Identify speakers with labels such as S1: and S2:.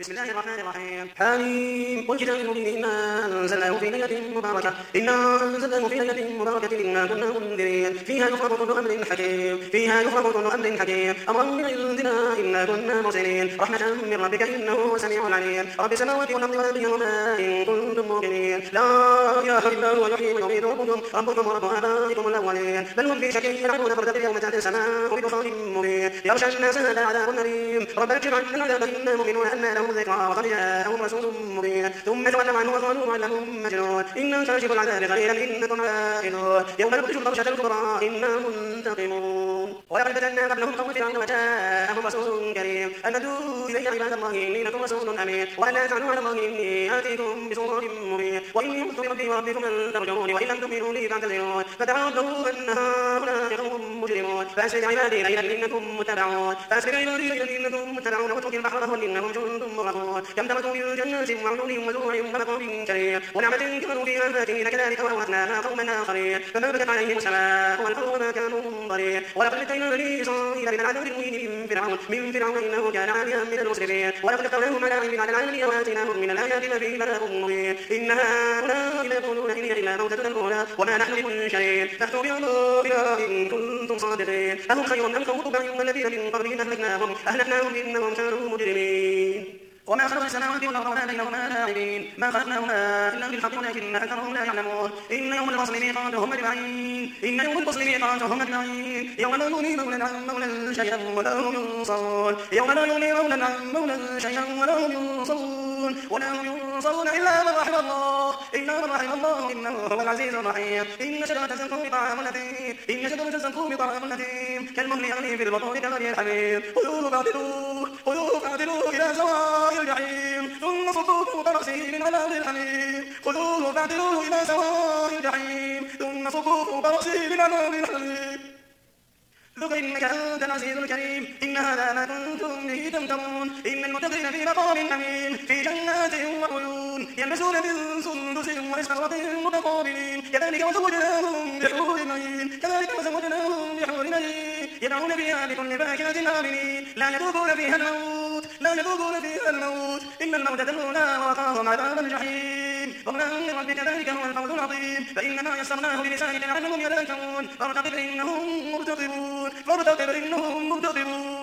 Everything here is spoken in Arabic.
S1: بسم الله الرحمن الرحيم حميم والكتاب المبين إنا أنزلناه في ليلة مباركة إنا كنا منذرين فيها يفرق كل أمر حكيم أمرا من عندنا إنا كنا مرسلين رحمة من ربك إنه هو السميع العليم رب السماوات والأرض وما بينهما إن كنتم موقنين لا إله إلا هو يحيي ويميت ربكم ورب آبائكم الأولين بل هم في شك يلعبون فارتقب يوم تأتي السماء بدخان مبين يغشى الناس هذا عذاب أليم ربنا اكشف عنا العذاب إنا مؤمنون أن لهم ذكرى وقد جاءهم رسول مبين ثم تولوا عنه وقالوا معلم مجنون إنا كاشف العذاب قليلا إنكم عائدون يوم نبطش البطشة الكبرى إنا منتقمون ولقد فتنا قبلهم قوم فرعون وجاءهم رسول كريم أن ادعوا إلي عباد الله إني لكم رسول أمين ولا تعلوا على الله إني آتيكم بسلطان مبين وإني قلت بربي وربكم أن ترجعوني وإن لم تؤمنوا لي فاعتذرون فتعودوا أن هؤلاء قوم مجرمون فأسر عبادي ليلا إنكم متبعون واترك البحر رهوا إنهم جند مغرقون كم تركوا من جنات وعيون وزروع ونخل كريم ونعمة كانوا فيها فاكهين كذلك وأورثناها قوما آخرين فما بكت عليهم السماء والأرض وما كانوا منظرين ولقد نجينا بني إسرائيل من العذاب المهين من فرعون إنه كان عاليا من المسرفين ولقد اخترناهم على علم على العالمين وآتيناهم من الآيات ما فيه بلاغ مبين إن هؤلاء ليقولون إن هي إلا موتتنا الأولى وما نحن بمنشرين فأتوا بآبائنا إن كنتم صادقين أهم خير أم قوم تبع الذين من قبلهم أهلكناهم إنهم كانوا مجرمين وما خلقنا السماوات والأرض وما بينهما لاعبين ما خلقناهما إلا بالحق ولكن أكثرهم لا يعلمون إن يوم الفصل ميقاتهم أجمعين يوم لا يغني مولى عن مولى شيئا ولا هم ينصرون إلا من رحم الله إنه هو العزيز الرحيم إن شجرة الزقوم طعام الأثيم كالمهل يغلي في البطون كغلي الحميم خذوه فاعتلوه إلى سواء الجحيم ثم صبوه فوق رأسه من عذاب الحميم ذق إنك أنت العزيز الكريم إن هذا ما كنتم به تمترون إن المتقين في مقام أمين في جنات وعيون يلبسون من سندس واستبرق متقابلين كذلك وزوجناهم بحور عين يدعون فيها بكل فاكهة آمنين لا يذوقون فيها الموت إن الموتة الأولى ووقاهم عذاب الجحيم فضلا من ربك ذلك هو الفوز العظيم فإنما يسرناه بلسانك لعلهم يتذكرون فارتقب إنهم مرتقبون